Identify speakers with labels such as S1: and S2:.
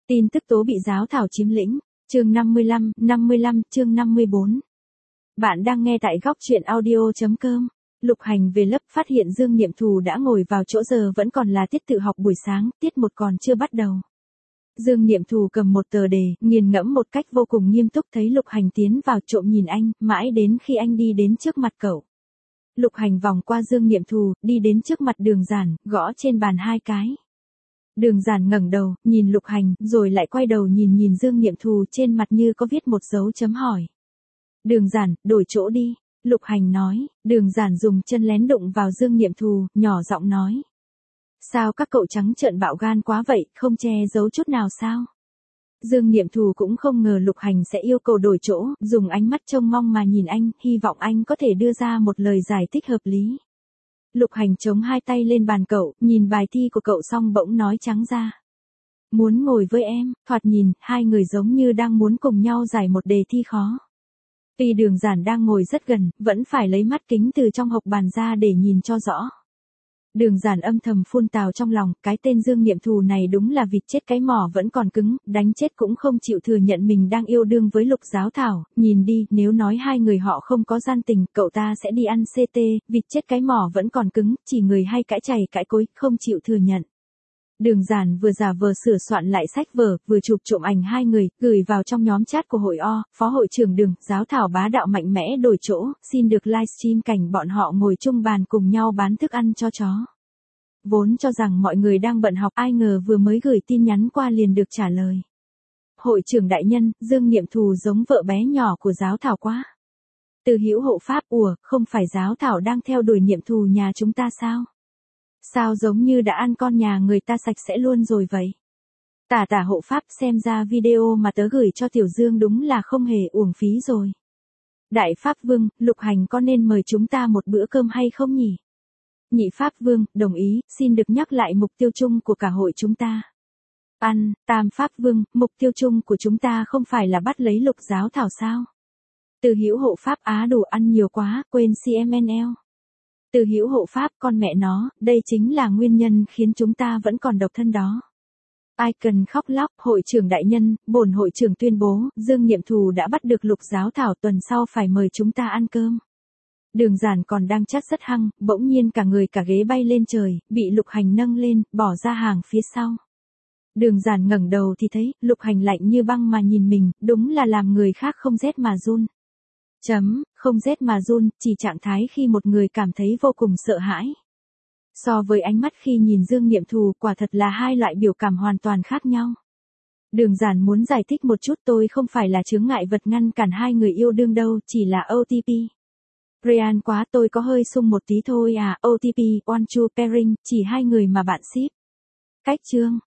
S1: Tin tức tố bị giáo thảo chiếm lĩnh. Chương 55, chương 54. Bạn đang nghe tại góc truyện audio.com. Lục Hành về lớp phát hiện Dương Niệm Thù đã ngồi vào chỗ, giờ vẫn còn là tiết tự học buổi sáng, tiết 1 còn chưa bắt đầu. Dương Niệm Thù cầm một tờ đề, nghiền ngẫm một cách vô cùng nghiêm túc, thấy Lục Hành tiến vào trộm nhìn anh, mãi đến khi anh đi đến trước mặt cậu. Lục Hành vòng qua Dương Niệm Thù, đi đến trước mặt Đường Giản, gõ trên bàn 2 cái. Đường Giản ngẩng đầu, nhìn Lục Hành, rồi lại quay đầu nhìn Dương Niệm Thù, trên mặt như có viết một dấu chấm hỏi. Đường Giản, đổi chỗ đi. Lục Hành nói. Đường Giản dùng chân lén đụng vào Dương Niệm Thù, nhỏ giọng nói. Sao các cậu trắng trợn bạo gan quá vậy, không che giấu chút nào sao? Dương Niệm Thù cũng không ngờ Lục Hành sẽ yêu cầu đổi chỗ, dùng ánh mắt trông mong mà nhìn anh, hy vọng anh có thể đưa ra một lời giải thích hợp lý. Lục Hành chống 2 tay lên bàn cậu, nhìn bài thi của cậu xong bỗng nói trắng ra. Muốn ngồi với em, thoạt nhìn, 2 người giống như đang muốn cùng nhau giải một đề thi khó. Tuy Đường Giản đang ngồi rất gần, vẫn phải lấy mắt kính từ trong hộc bàn ra để nhìn cho rõ. Đường Giản âm thầm phun tào trong lòng, cái tên Dương Niệm Thù này đúng là vịt chết cái mỏ vẫn còn cứng, đánh chết cũng không chịu thừa nhận mình đang yêu đương với Lục Giáo Thảo, nhìn đi, nếu nói 2 người họ không có gian tình, cậu ta sẽ đi ăn CT, vịt chết cái mỏ vẫn còn cứng, chỉ người hay cãi chày cãi cối, không chịu thừa nhận. Đường Giản vừa giả vờ sửa soạn lại sách vở, vừa chụp trộm ảnh 2 người, gửi vào trong nhóm chat của hội O, phó hội trưởng Đường, Giáo Thảo bá đạo mạnh mẽ đổi chỗ, xin được livestream cảnh bọn họ ngồi chung bàn cùng nhau bán thức ăn cho chó. Vốn cho rằng mọi người đang bận học, ai ngờ vừa mới gửi tin nhắn qua liền được trả lời. Hội trưởng đại nhân, Dương Niệm Thù giống vợ bé nhỏ của Giáo Thảo quá. Từ Hữu hộ pháp, không phải Giáo Thảo đang theo đuổi Niệm Thù nhà chúng ta sao? Sao giống như đã ăn con nhà người ta sạch sẽ luôn rồi vậy? Tả hộ pháp, xem ra video mà tớ gửi cho Tiểu Dương đúng là không hề uổng phí rồi. Đại Pháp Vương, Lục Hành có nên mời chúng ta một bữa cơm hay không nhỉ? Nhị Pháp Vương, đồng ý, xin được nhắc lại mục tiêu chung của cả hội chúng ta. Ăn. Tam Pháp Vương, mục tiêu chung của chúng ta không phải là bắt lấy Lục Giáo Thảo sao? Từ Hữu hộ pháp, đủ ăn nhiều quá, quên CMNL. Từ Hữu hộ pháp, con mẹ nó, đây chính là nguyên nhân khiến chúng ta vẫn còn độc thân đó. Ai cần khóc lóc, hội trưởng đại nhân, bổn hội trưởng tuyên bố, Dương Niệm Thù đã bắt được Lục Giáo Thảo, tuần sau phải mời chúng ta ăn cơm. Đường Giản còn đang chát rất hăng, bỗng nhiên cả người cả ghế bay lên trời, bị Lục Hành nâng lên, bỏ ra hàng phía sau. Đường Giản ngẩng đầu thì thấy, Lục Hành lạnh như băng mà nhìn mình, đúng là làm người khác không rét mà run. Không rét mà run, chỉ trạng thái khi một người cảm thấy vô cùng sợ hãi. So với ánh mắt khi nhìn Dương Niệm Thù, quả thật là 2 loại biểu cảm hoàn toàn khác nhau. Đường Giản muốn giải thích một chút, tôi không phải là chướng ngại vật ngăn cản 2 người yêu đương đâu, chỉ là OTP. Ryan quá, tôi có hơi sung một tí thôi à, OTP, one two pairing, chỉ 2 người mà bạn ship. Cách chương.